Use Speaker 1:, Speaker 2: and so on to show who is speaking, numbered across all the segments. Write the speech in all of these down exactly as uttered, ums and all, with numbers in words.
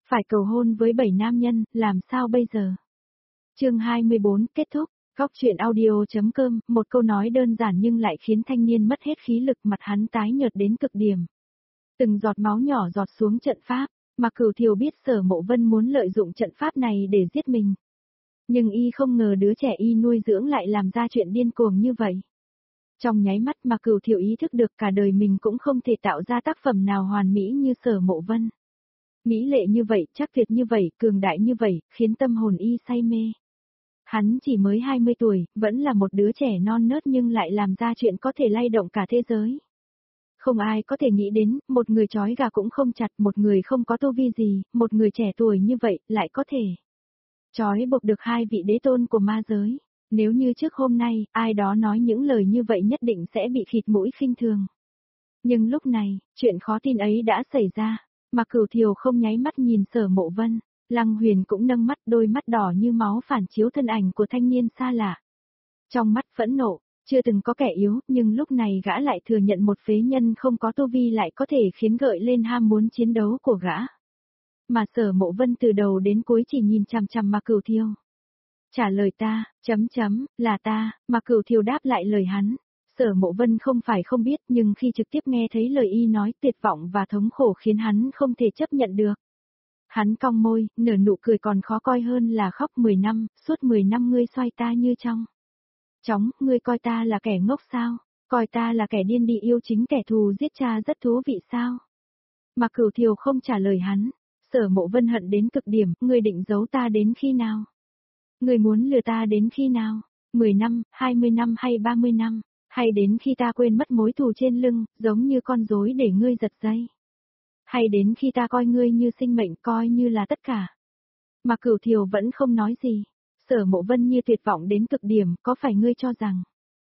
Speaker 1: Phải cầu hôn với bảy nam nhân, làm sao bây giờ? Chương hai mươi bốn kết thúc. Góc truyện audio.com, một câu nói đơn giản nhưng lại khiến thanh niên mất hết khí lực, mặt hắn tái nhợt đến cực điểm. Từng giọt máu nhỏ giọt xuống trận pháp, mà Cửu Thiều biết Sở Mộ Vân muốn lợi dụng trận pháp này để giết mình. Nhưng y không ngờ đứa trẻ y nuôi dưỡng lại làm ra chuyện điên cuồng như vậy. Trong nháy mắt mà Cửu Thiều ý thức được cả đời mình cũng không thể tạo ra tác phẩm nào hoàn mỹ như Sở Mộ Vân. Mỹ lệ như vậy, chắc tuyệt như vậy, cường đại như vậy, khiến tâm hồn y say mê. Hắn chỉ mới hai mươi tuổi, vẫn là một đứa trẻ non nớt nhưng lại làm ra chuyện có thể lay động cả thế giới. Không ai có thể nghĩ đến, một người trói gà cũng không chặt, một người không có tu vi gì, một người trẻ tuổi như vậy, lại có thể trói buộc được hai vị đế tôn của ma giới. Nếu như trước hôm nay, ai đó nói những lời như vậy nhất định sẽ bị khịt mũi khinh thường. Nhưng lúc này, chuyện khó tin ấy đã xảy ra, mà Cửu Thiều không nháy mắt nhìn Sở Mộ Vân. Lăng Huyền cũng nâng mắt, đôi mắt đỏ như máu phản chiếu thân ảnh của thanh niên xa lạ. Trong mắt phẫn nộ, chưa từng có kẻ yếu, nhưng lúc này gã lại thừa nhận một phế nhân không có tu vi lại có thể khiến gợi lên ham muốn chiến đấu của gã. Mà Sở Mộ Vân từ đầu đến cuối chỉ nhìn chằm chằm mà Cửu Thiều. Trả lời ta, chấm chấm, là ta, mà Cửu Thiều đáp lại lời hắn. Sở Mộ Vân không phải không biết, nhưng khi trực tiếp nghe thấy lời y nói, tuyệt vọng và thống khổ khiến hắn không thể chấp nhận được. Hắn cong môi, nở nụ cười còn khó coi hơn là khóc. Mười năm, suốt mười năm ngươi xoay ta như trong chóng, ngươi coi ta là kẻ ngốc sao? Coi ta là kẻ điên đi yêu chính kẻ thù giết cha rất thú vị sao? Mà Cửu Thiều không trả lời hắn. Sở Mộ Vân hận đến cực điểm, ngươi định giấu ta đến khi nào? Ngươi muốn lừa ta đến khi nào? Mười năm, hai mươi năm hay ba mươi năm? Hay đến khi ta quên mất mối thù trên lưng, giống như con rối để ngươi giật dây? Hay đến khi ta coi ngươi như sinh mệnh, coi như là tất cả? Mà Cửu Thiều vẫn không nói gì. Sở Mộ Vân như tuyệt vọng đến cực điểm, có phải ngươi cho rằng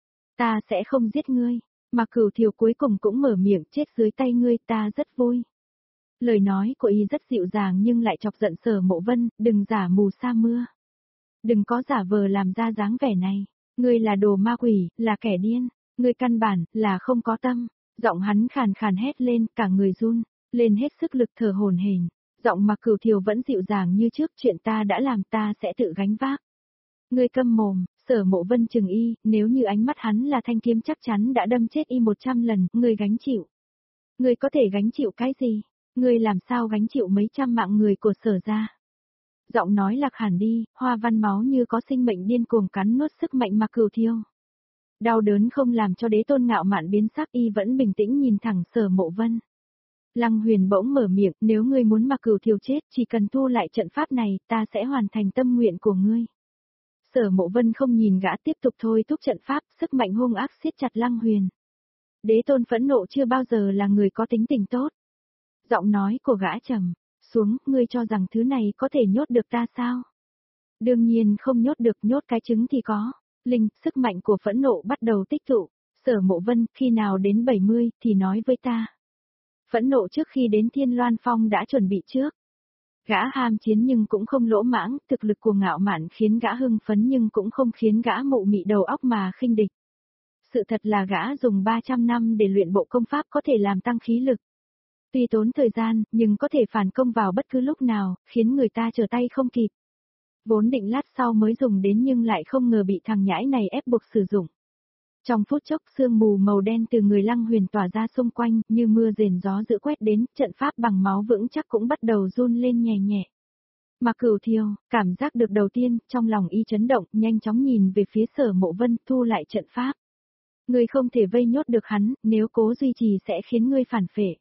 Speaker 1: ta sẽ không giết ngươi? Mà Cửu Thiều cuối cùng cũng mở miệng, chết dưới tay ngươi, ta rất vui. Lời nói của y rất dịu dàng nhưng lại chọc giận Sở Mộ Vân, đừng giả mù sa mưa. Đừng có giả vờ làm ra dáng vẻ này. Ngươi là đồ ma quỷ, là kẻ điên. Ngươi căn bản, là không có tâm. Giọng hắn khàn khàn hét lên, cả người run, lên hết sức lực thở hổn hển. Giọng mà Cửu Thiều vẫn dịu dàng như trước, chuyện ta đã làm ta sẽ tự gánh vác. Ngươi câm mồm. Sở Mộ Vân chừng y, nếu như ánh mắt hắn là thanh kiếm chắc chắn đã đâm chết y một trăm lần, ngươi gánh chịu. Ngươi có thể gánh chịu cái gì? Ngươi làm sao gánh chịu mấy trăm mạng người của Sở gia? Giọng nói lạc hẳn đi, hoa văn máu như có sinh mệnh điên cuồng cắn nuốt sức mạnh mà Cửu Thiều. Đau đớn không làm cho đế tôn ngạo mạn biến sắc, y vẫn bình tĩnh nhìn thẳng Sở Mộ Vân. Lăng Huyền bỗng mở miệng, nếu ngươi muốn mà Cửu Thiều chết, chỉ cần thu lại trận pháp này, ta sẽ hoàn thành tâm nguyện của ngươi. Sở Mộ Vân không nhìn gã, tiếp tục thôi thúc trận pháp, sức mạnh hung ác siết chặt Lăng Huyền. Đế tôn phẫn nộ chưa bao giờ là người có tính tình tốt. Giọng nói của gã trầm xuống, ngươi cho rằng thứ này có thể nhốt được ta sao? Đương nhiên không nhốt được, nhốt cái trứng thì có. Linh, sức mạnh của phẫn nộ bắt đầu tích tụ. Sở Mộ Vân, khi nào đến bảy mươi, thì nói với ta. Phẫn nộ trước khi đến Thiên Loan Phong đã chuẩn bị trước. Gã ham chiến nhưng cũng không lỗ mãng, thực lực của ngạo mạn khiến gã hưng phấn nhưng cũng không khiến gã mụ mị đầu óc mà khinh địch. Sự thật là gã dùng ba trăm năm để luyện bộ công pháp có thể làm tăng khí lực. Tuy tốn thời gian, nhưng có thể phản công vào bất cứ lúc nào, khiến người ta trở tay không kịp. Vốn định lát sau mới dùng đến nhưng lại không ngờ bị thằng nhãi này ép buộc sử dụng. Trong phút chốc, sương mù màu đen từ người Lăng Huyền tỏa ra xung quanh, như mưa rền gió dữ quét đến, trận pháp bằng máu vững chắc cũng bắt đầu run lên nhẹ nhẹ. Mà Cửu Thiều, cảm giác được đầu tiên, trong lòng y chấn động, nhanh chóng nhìn về phía Sở Mộ Vân, thu lại trận pháp. Ngươi không thể vây nhốt được hắn, nếu cố duy trì sẽ khiến ngươi phản phệ.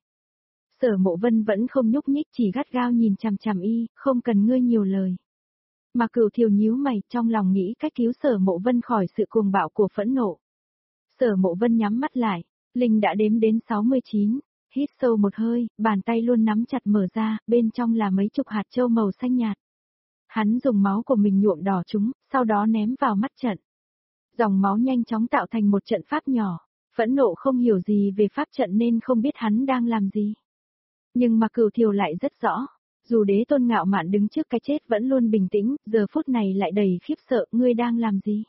Speaker 1: Sở Mộ Vân vẫn không nhúc nhích, chỉ gắt gao nhìn chằm chằm y, không cần ngươi nhiều lời. Mà Cửu Thiều nhíu mày, trong lòng nghĩ cách cứu Sở Mộ Vân khỏi sự cuồng bạo của phẫn nộ. Sở Mộ Vân nhắm mắt lại, Linh đã đếm đến sáu mươi chín, hít sâu một hơi, bàn tay luôn nắm chặt mở ra, bên trong là mấy chục hạt châu màu xanh nhạt. Hắn dùng máu của mình nhuộm đỏ chúng, sau đó ném vào mắt trận. Dòng máu nhanh chóng tạo thành một trận pháp nhỏ, phẫn nộ không hiểu gì về pháp trận nên không biết hắn đang làm gì. Nhưng mà Cửu Thiều lại rất rõ, dù đế tôn ngạo mạn đứng trước cái chết vẫn luôn bình tĩnh, giờ phút này lại đầy khiếp sợ, ngươi đang làm gì?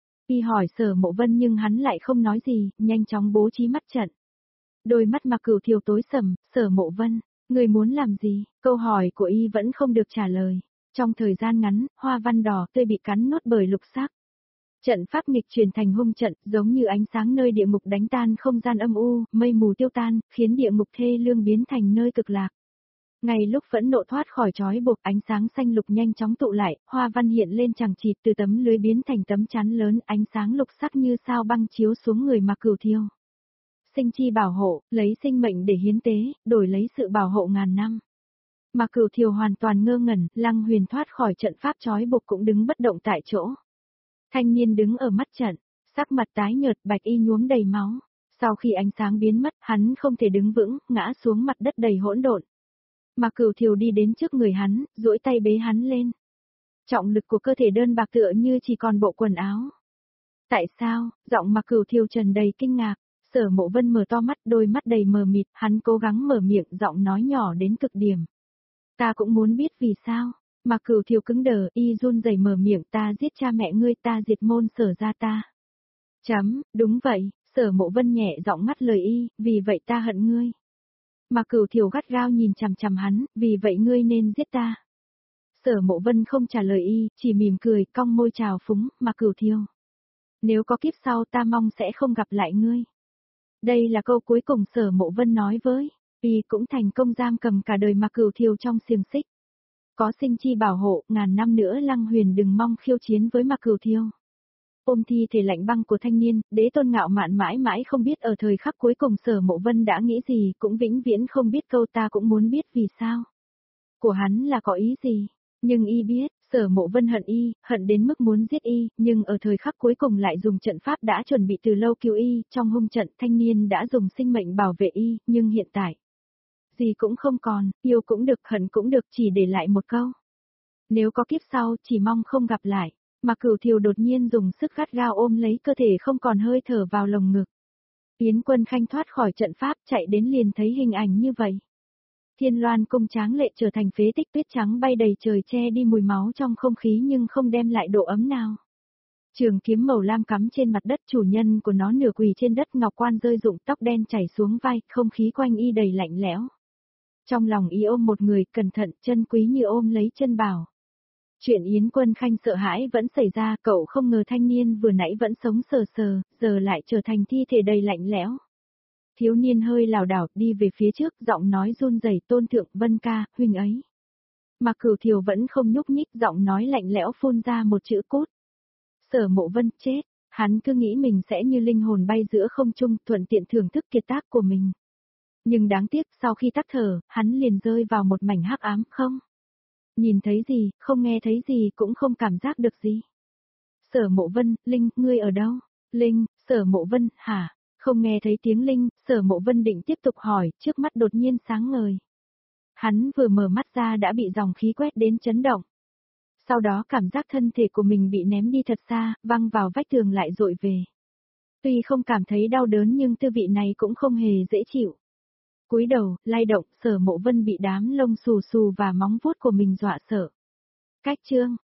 Speaker 1: Y hỏi Sở Mộ Vân nhưng hắn lại không nói gì, nhanh chóng bố trí mắt trận. Đôi mắt mà Cửu Thiều tối sầm, Sở Mộ Vân, Người muốn làm gì? Câu hỏi của y vẫn không được trả lời. Trong thời gian ngắn, hoa văn đỏ tươi bị cắn nuốt bởi lục sắc. Trận pháp nghịch chuyển thành hung trận, giống như ánh sáng nơi địa ngục đánh tan không gian âm u, mây mù tiêu tan, khiến địa ngục thê lương biến thành nơi cực lạc. Ngay lúc phẫn nộ thoát khỏi trói buộc, ánh sáng xanh lục nhanh chóng tụ lại, hoa văn hiện lên chằng chịt, từ tấm lưới biến thành tấm chắn lớn, ánh sáng lục sắc như sao băng chiếu xuống người Mạc Cửu Thiêu. Sinh chi bảo hộ, lấy sinh mệnh để hiến tế, đổi lấy sự bảo hộ ngàn năm. Mạc Cửu Thiêu hoàn toàn ngơ ngẩn, Lăng Huyền thoát khỏi trận pháp trói buộc cũng đứng bất động tại chỗ. Thanh niên đứng ở mắt trận, sắc mặt tái nhợt, bạch y nhuốm đầy máu. Sau khi ánh sáng biến mất, hắn không thể đứng vững, ngã xuống mặt đất đầy hỗn độn. Mạc Cửu Thiều đi đến trước người hắn, duỗi tay bế hắn lên. Trọng lực của cơ thể đơn bạc tựa như chỉ còn bộ quần áo. Tại sao? Giọng Mạc Cửu Thiều trần đầy kinh ngạc. Sở Mộ Vân mở to mắt, đôi mắt đầy mờ mịt, hắn cố gắng mở miệng, giọng nói nhỏ đến cực điểm. Ta cũng muốn biết vì sao. Mạc Cửu Thiều cứng đờ, y run rẩy mở miệng, ta giết cha mẹ ngươi, ta diệt môn Sở gia ta. Chấm, đúng vậy, Sở Mộ Vân nhẹ giọng ngắt lời y, vì vậy ta hận ngươi. Mạc Cửu Thiều gắt gao nhìn chằm chằm hắn, vì vậy ngươi nên giết ta. Sở Mộ Vân không trả lời y, chỉ mỉm cười, cong môi chào phúng, Mạc Cửu Thiều. Nếu có kiếp sau ta mong sẽ không gặp lại ngươi. Đây là câu cuối cùng Sở Mộ Vân nói với, y cũng thành công giam cầm cả đời Mạc Cửu Thiều trong xiềng xích. Có sinh chi bảo hộ, ngàn năm nữa Lăng Huyền đừng mong khiêu chiến với Mạc Cửu Thiều. Ôm thi thể lạnh băng của thanh niên, Đế Tôn ngạo mạn mãi mãi không biết ở thời khắc cuối cùng Sở Mộ Vân đã nghĩ gì, cũng vĩnh viễn không biết câu ta cũng muốn biết vì sao. Của hắn là có ý gì, nhưng y biết, Sở Mộ Vân hận y, hận đến mức muốn giết y, nhưng ở thời khắc cuối cùng lại dùng trận pháp đã chuẩn bị từ lâu cứu y, trong hung trận thanh niên đã dùng sinh mệnh bảo vệ y, nhưng hiện tại, gì cũng không còn, yêu cũng được, hận cũng được, chỉ để lại một câu. Nếu có kiếp sau, chỉ mong không gặp lại. Mạc Cửu Thiều đột nhiên dùng sức gắt gao ôm lấy cơ thể không còn hơi thở vào lồng ngực. Yến Quân Khanh thoát khỏi trận pháp, chạy đến liền thấy hình ảnh như vậy. Thiên Loan cung tráng lệ trở thành phế tích, tuyết trắng bay đầy trời, che đi mùi máu trong không khí nhưng không đem lại độ ấm nào. Trường kiếm màu lam cắm trên mặt đất, chủ nhân của nó nửa quỳ trên đất, ngọc quan rơi rụng, tóc đen chảy xuống vai, không khí quanh y đầy lạnh lẽo. Trong lòng y ôm một người, cẩn thận, chân quý như ôm lấy chân bảo. Chuyện Yến Quân Khanh sợ hãi vẫn xảy ra, cậu không ngờ thanh niên vừa nãy vẫn sống sờ sờ, giờ lại trở thành thi thể đầy lạnh lẽo. Thiếu niên hơi lảo đảo đi về phía trước, giọng nói run rẩy, Tôn Thượng Vân ca, huynh ấy. Mạc Cửu Thiều vẫn không nhúc nhích, giọng nói lạnh lẽo phun ra một chữ cút. Sở Mộ Vân chết, hắn cứ nghĩ mình sẽ như linh hồn bay giữa không trung, thuận tiện thưởng thức kiệt tác của mình. Nhưng đáng tiếc, sau khi tắt thở, hắn liền rơi vào một mảnh hắc ám, không nhìn thấy gì, không nghe thấy gì, cũng không cảm giác được gì. Sở Mộ Vân, Linh, ngươi ở đâu? Linh, Sở Mộ Vân, hả? Không nghe thấy tiếng Linh, Sở Mộ Vân định tiếp tục hỏi, trước mắt đột nhiên sáng ngời. Hắn vừa mở mắt ra đã bị dòng khí quét đến chấn động. Sau đó cảm giác thân thể của mình bị ném đi thật xa, văng vào vách tường lại dội về. Tuy không cảm thấy đau đớn nhưng tư vị này cũng không hề dễ chịu. Cúi đầu, lay động, Sở Mộ Vân bị đám lông xù xù và móng vuốt của mình dọa sợ. Cách chương